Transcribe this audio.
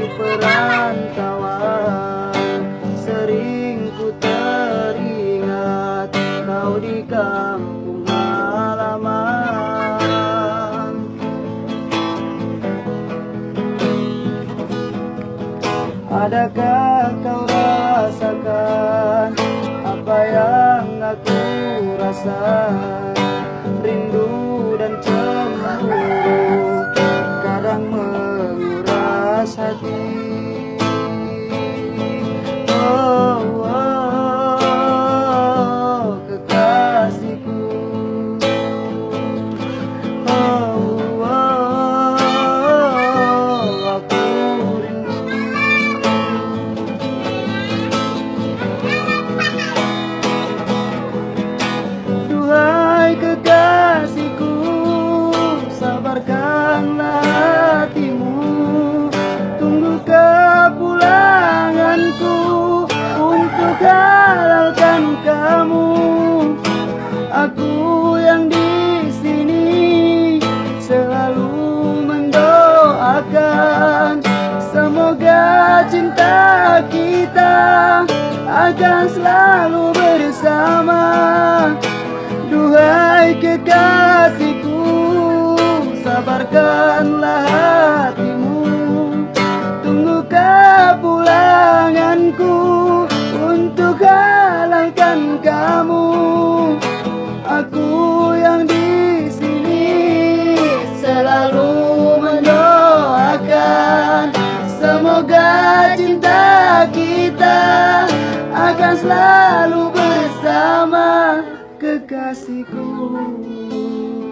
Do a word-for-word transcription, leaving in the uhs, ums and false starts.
perantauan, sering ku teringat kau di kampung halaman. Adakah kau rasakan apa yang aku rasa? Rindu dan cemburu kadang menguras hati. Oh, oh, kekasihku. Oh, oh, aku rindu. Duhai kekasihku, sabarkanlah hatimu, tunggu kepulanganku untuk halalkan kamu. Aku yang di sini selalu mendoakan, semoga cinta kita akan selalu bersama. Duhai kekasihku, sabarkanlah hatimu, tunggu kepulanganku untuk halalkan kamu. Aku yang di sini selalu mendoakan, semoga cinta kita akan selalu bersama, kekasihku.